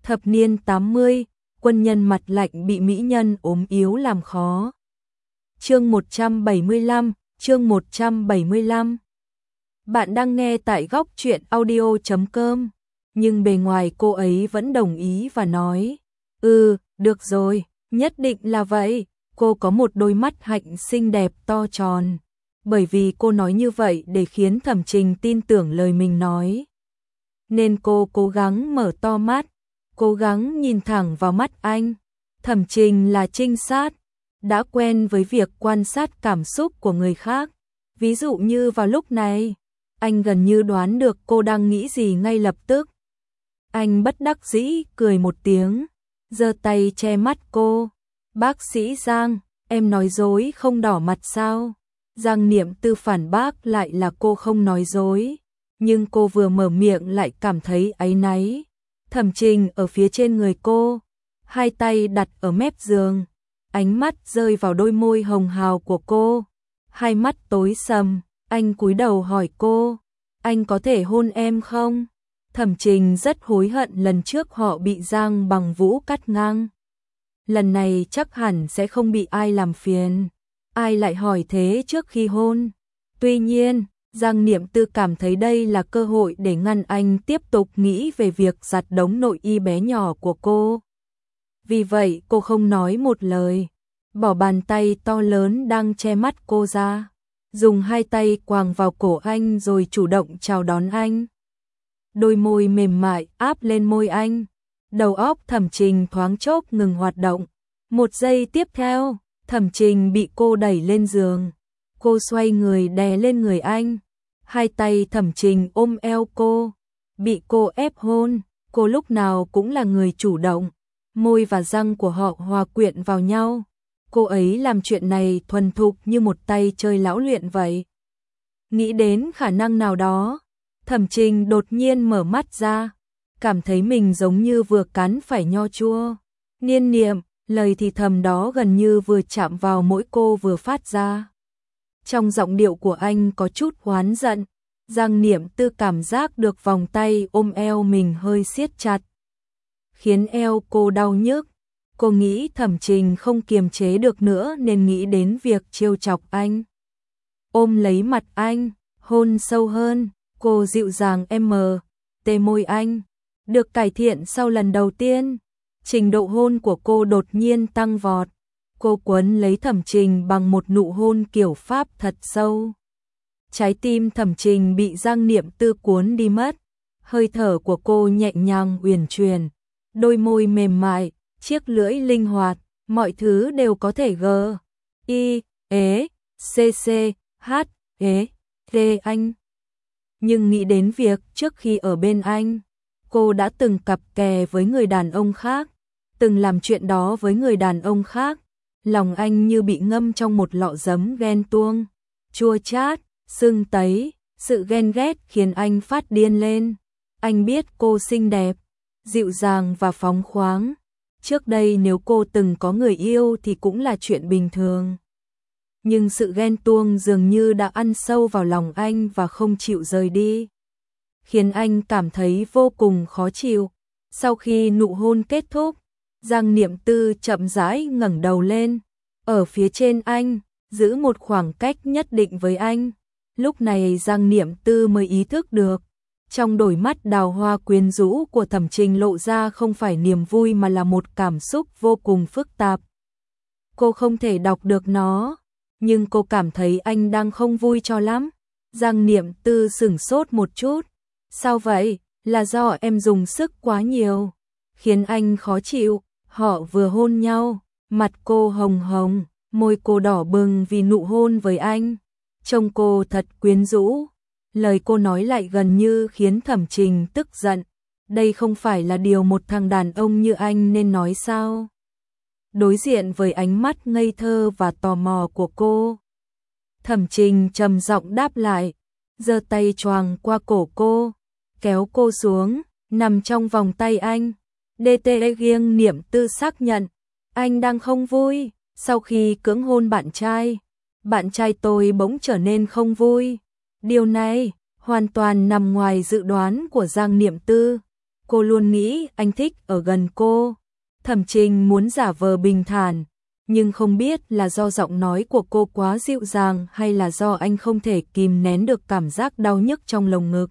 Thập niên 80, quân nhân mặt lạnh bị mỹ nhân ốm yếu làm khó. Chương 175. Bạn đang nghe tại góc truyện audio.com, nhưng bề ngoài cô ấy vẫn đồng ý và nói, được rồi, nhất định là vậy. Cô có một đôi mắt hạnh xinh đẹp to tròn, bởi vì cô nói như vậy để khiến Thẩm Trình tin tưởng lời mình nói. Nên cô cố gắng mở to mắt, cố gắng nhìn thẳng vào mắt anh. Thẩm Trình là trinh sát, đã quen với việc quan sát cảm xúc của người khác. Ví dụ như vào lúc này, anh gần như đoán được cô đang nghĩ gì ngay lập tức. Anh bất đắc dĩ cười một tiếng, giơ tay che mắt cô. Bác sĩ Giang, em nói dối không đỏ mặt sao? Giang Niệm Tư phản bác lại là cô không nói dối, nhưng cô vừa mở miệng lại cảm thấy áy náy. Thẩm Trình ở phía trên người cô, hai tay đặt ở mép giường, ánh mắt rơi vào đôi môi hồng hào của cô. Hai mắt tối sầm, anh cúi đầu hỏi cô, anh có thể hôn em không? Thẩm Trình rất hối hận lần trước họ bị Giang Bằng Vũ cắt ngang. Lần này chắc hẳn sẽ không bị ai làm phiền. Ai lại hỏi thế trước khi hôn? Tuy nhiên, Giang Niệm Tư cảm thấy đây là cơ hội để ngăn anh tiếp tục nghĩ về việc giặt đống nội y bé nhỏ của cô. Vì vậy cô không nói một lời, bỏ bàn tay to lớn đang che mắt cô ra, dùng hai tay quàng vào cổ anh rồi chủ động chào đón anh. Đôi môi mềm mại áp lên môi anh, đầu óc Thẩm Trình thoáng chốc ngừng hoạt động. Một giây tiếp theo, Thẩm Trình bị cô đẩy lên giường. Cô xoay người đè lên người anh, hai tay Thẩm Trình ôm eo cô, bị cô ép hôn. Cô lúc nào cũng là người chủ động, môi và răng của họ hòa quyện vào nhau. Cô ấy làm chuyện này thuần thục như một tay chơi lão luyện vậy. Nghĩ đến khả năng nào đó, Thẩm Trình đột nhiên mở mắt ra, cảm thấy mình giống như vừa cắn phải nho chua. Niên Niệm, lời thì thầm đó gần như vừa chạm vào mỗi cô vừa phát ra. Trong giọng điệu của anh có chút oán giận. Giang Niệm Tư cảm giác được vòng tay ôm eo mình hơi siết chặt, khiến eo cô đau nhức. Cô nghĩ Thẩm Trình không kiềm chế được nữa nên nghĩ đến việc trêu chọc anh. Ôm lấy mặt anh, hôn sâu hơn. Cô dịu dàng tê môi anh. Được cải thiện sau lần đầu tiên, trình độ hôn của cô đột nhiên tăng vọt. Cô quấn lấy Thẩm Trình bằng một nụ hôn kiểu Pháp thật sâu. Trái tim Thẩm Trình bị Giang Niệm Tư cuốn đi mất. Hơi thở của cô nhẹ nhàng uyển chuyển, đôi môi mềm mại, chiếc lưỡi linh hoạt, mọi thứ đều có thể anh. Nhưng nghĩ đến việc trước khi ở bên anh, cô đã từng cặp kè với người đàn ông khác, từng làm chuyện đó với người đàn ông khác. Lòng anh như bị ngâm trong một lọ giấm ghen tuông, chua chát, sưng tấy. Sự ghen ghét khiến anh phát điên lên. Anh biết cô xinh đẹp, dịu dàng và phóng khoáng. Trước đây nếu cô từng có người yêu thì cũng là chuyện bình thường. Nhưng sự ghen tuông dường như đã ăn sâu vào lòng anh và không chịu rời đi, khiến anh cảm thấy vô cùng khó chịu. Sau khi nụ hôn kết thúc, Giang Niệm Tư chậm rãi ngẩng đầu lên, ở phía trên anh, giữ một khoảng cách nhất định với anh. Lúc này Giang Niệm Tư mới ý thức được, trong đôi mắt đào hoa quyến rũ của Thẩm Trình lộ ra không phải niềm vui mà là một cảm xúc vô cùng phức tạp. Cô không thể đọc được nó, nhưng cô cảm thấy anh đang không vui cho lắm. Giang Niệm Tư sửng sốt một chút. Sao vậy? Là do em dùng sức quá nhiều, khiến anh khó chịu. Họ vừa hôn nhau, mặt cô hồng hồng, môi cô đỏ bừng vì nụ hôn với anh. Trông cô thật quyến rũ. Lời cô nói lại gần như khiến Thẩm Trình tức giận. Đây không phải là điều một thằng đàn ông như anh nên nói sao? Đối diện với ánh mắt ngây thơ và tò mò của cô, Thẩm Trình trầm giọng đáp lại, giơ tay choàng qua cổ cô, kéo cô xuống, nằm trong vòng tay anh. Giang Niệm Tư xác nhận, anh đang không vui. Sau khi cưỡng hôn bạn trai tôi bỗng trở nên không vui. Điều này hoàn toàn nằm ngoài dự đoán của Giang Niệm Tư. Cô luôn nghĩ anh thích ở gần cô. Thẩm Trình muốn giả vờ bình thản, nhưng không biết là do giọng nói của cô quá dịu dàng hay là do anh không thể kìm nén được cảm giác đau nhức trong lồng ngực.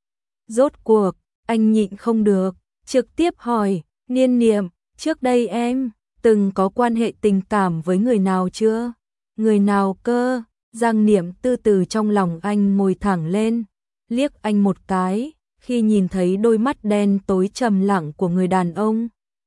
Rốt cuộc, anh nhịn không được, trực tiếp hỏi, Niên Niệm, trước đây em từng có quan hệ tình cảm với người nào chưa? Người nào cơ? Giang Niệm từ từ trong lòng anh ngồi thẳng lên, liếc anh một cái, khi nhìn thấy đôi mắt đen tối trầm lặng của người đàn ông.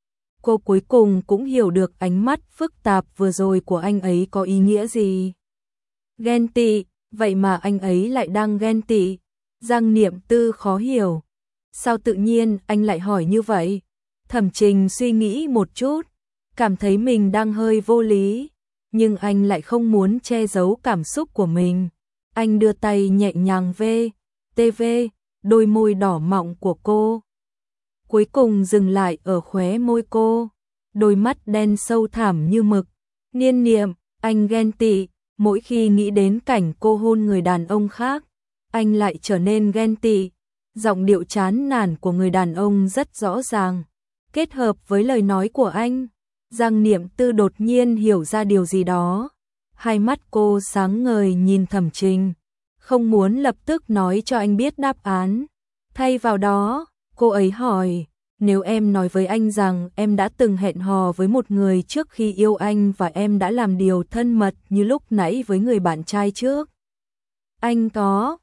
Cô cuối cùng cũng hiểu được ánh mắt phức tạp vừa rồi của anh ấy có ý nghĩa gì. Ghen tị, vậy mà anh ấy lại đang ghen tị. Giang Niệm Tư khó hiểu. Sao tự nhiên anh lại hỏi như vậy? Thẩm Trình suy nghĩ một chút, cảm thấy mình đang hơi vô lý, nhưng anh lại không muốn che giấu cảm xúc của mình. Anh đưa tay nhẹ nhàng TV, đôi môi đỏ mọng của cô. Cuối cùng dừng lại ở khóe môi cô, đôi mắt đen sâu thẳm như mực. Niên Niệm, anh ghen tị, mỗi khi nghĩ đến cảnh cô hôn người đàn ông khác, anh lại trở nên ghen tị. Giọng điệu chán nản của người đàn ông rất rõ ràng, kết hợp với lời nói của anh, Giang Niệm Tư đột nhiên hiểu ra điều gì đó. Hai mắt cô sáng ngời nhìn Thẩm Trình, không muốn lập tức nói cho anh biết đáp án. Thay vào đó, cô ấy hỏi, nếu em nói với anh rằng em đã từng hẹn hò với một người trước khi yêu anh và em đã làm điều thân mật như lúc nãy với người bạn trai trước. Anh có,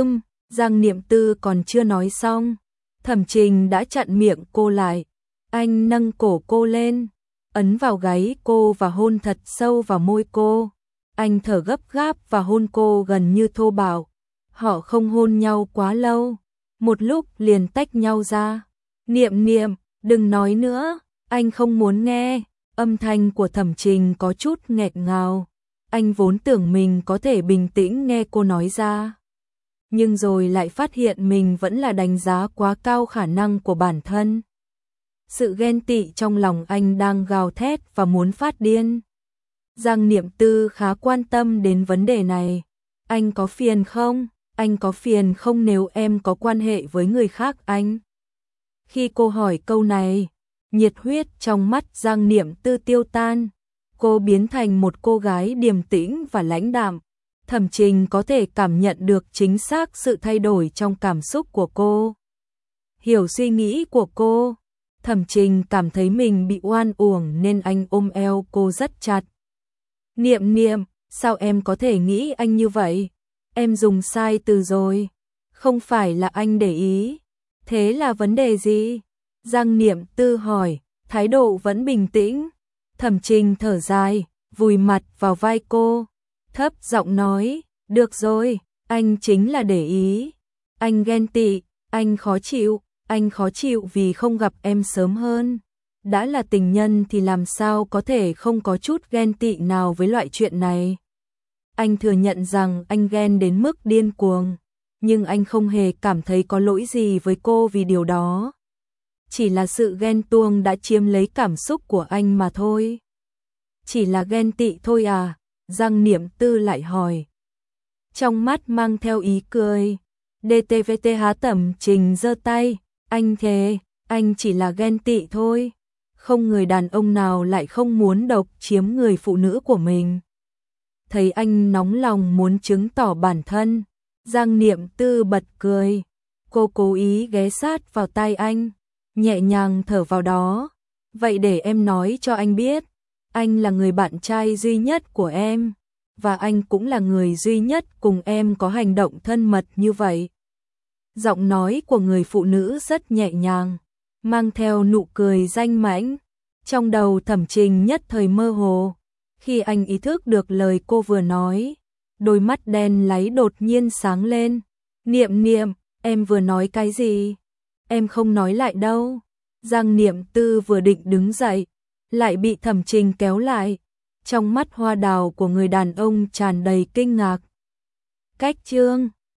Giang Niệm Tư còn chưa nói xong, Thẩm Trình đã chặn miệng cô lại. Anh nâng cổ cô lên, ấn vào gáy cô và hôn thật sâu vào môi cô. Anh thở gấp gáp và hôn cô gần như thô bạo. Họ không hôn nhau quá lâu, một lúc liền tách nhau ra. Niệm Niệm, đừng nói nữa, anh không muốn nghe. Âm thanh của Thẩm Trình có chút nghẹn ngào. Anh vốn tưởng mình có thể bình tĩnh nghe cô nói ra, nhưng rồi lại phát hiện mình vẫn là đánh giá quá cao khả năng của bản thân. Sự ghen tị trong lòng anh đang gào thét và muốn phát điên. Giang Niệm Tư khá quan tâm đến vấn đề này. Anh có phiền không? Anh có phiền không nếu em có quan hệ với người khác anh? Khi cô hỏi câu này, nhiệt huyết trong mắt Giang Niệm Tư tiêu tan. Cô biến thành một cô gái điềm tĩnh và lãnh đạm. Thẩm Trình có thể cảm nhận được chính xác sự thay đổi trong cảm xúc của cô. Hiểu suy nghĩ của cô, Thẩm Trình cảm thấy mình bị oan uổng nên anh ôm eo cô rất chặt. Niệm Niệm, sao em có thể nghĩ anh như vậy? Em dùng sai từ rồi. Không phải là anh để ý. Thế là vấn đề gì? Giang Niệm Tư hỏi, thái độ vẫn bình tĩnh. Thẩm Trình thở dài, vùi mặt vào vai cô, thấp giọng nói, được rồi, anh chính là để ý. Anh ghen tị, anh khó chịu vì không gặp em sớm hơn. Đã là tình nhân thì làm sao có thể không có chút ghen tị nào với loại chuyện này. Anh thừa nhận rằng anh ghen đến mức điên cuồng, nhưng anh không hề cảm thấy có lỗi gì với cô vì điều đó. Chỉ là sự ghen tuông đã chiếm lấy cảm xúc của anh mà thôi. Chỉ là ghen tị thôi à? Giang Niệm Tư lại hỏi. Trong mắt mang theo ý cười. DTVT há. Thẩm Trình giơ tay. Anh thề, anh chỉ là ghen tị thôi. Không người đàn ông nào lại không muốn độc chiếm người phụ nữ của mình. Thấy anh nóng lòng muốn chứng tỏ bản thân, Giang Niệm Tư bật cười. Cô cố ý ghé sát vào tai anh, nhẹ nhàng thở vào đó. Vậy để em nói cho anh biết, anh là người bạn trai duy nhất của em, và anh cũng là người duy nhất cùng em có hành động thân mật như vậy. Giọng nói của người phụ nữ rất nhẹ nhàng, mang theo nụ cười danh mãnh. Trong đầu Thẩm Trình nhất thời mơ hồ, khi anh ý thức được lời cô vừa nói, đôi mắt đen láy đột nhiên sáng lên. Niệm Niệm, em vừa nói cái gì? Em không nói lại đâu. Giang Niệm Tư vừa định đứng dậy, lại bị Thẩm Trình kéo lại. Trong mắt hoa đào của người đàn ông tràn đầy kinh ngạc. Cách chương